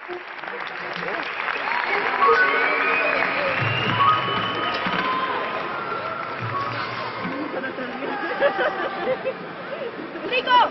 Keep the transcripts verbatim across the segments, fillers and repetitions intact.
Rico!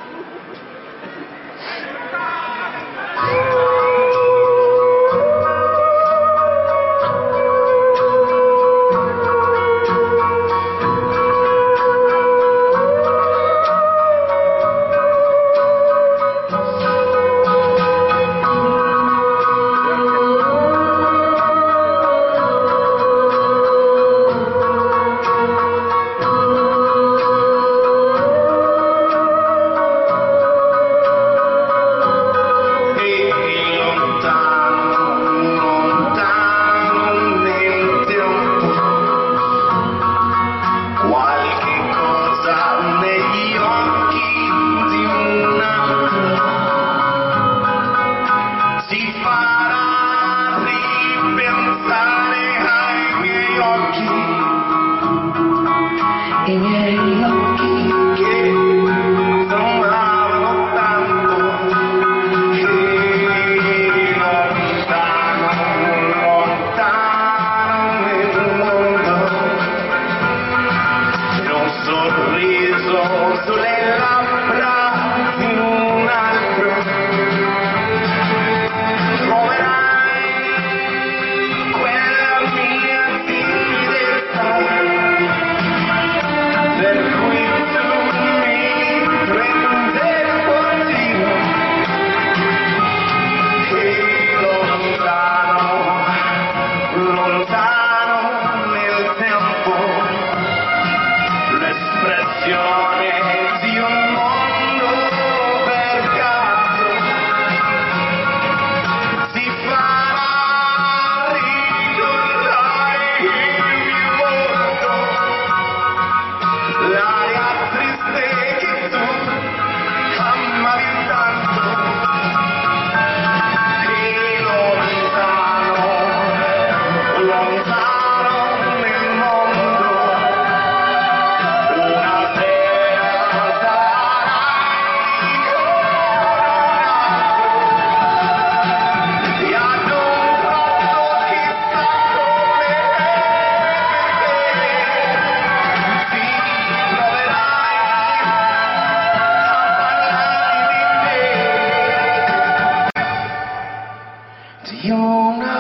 I miei occhi che tremavano tanto, che lontano, lontano nel mondo, e un sorriso sulle labbra di un altro, troverai quella mia timidezza. Per cui tu mi prendi così, e lontano, lontano nel tempo, l'espressione di un mondo per caso si farà ricordare il mio volto. L'aria triste che tu amavi tanto, e lontano, lontano nel mondo, una sera sarai ricordato, e ad un tratto chissà come ti troverai a parlare di me, di una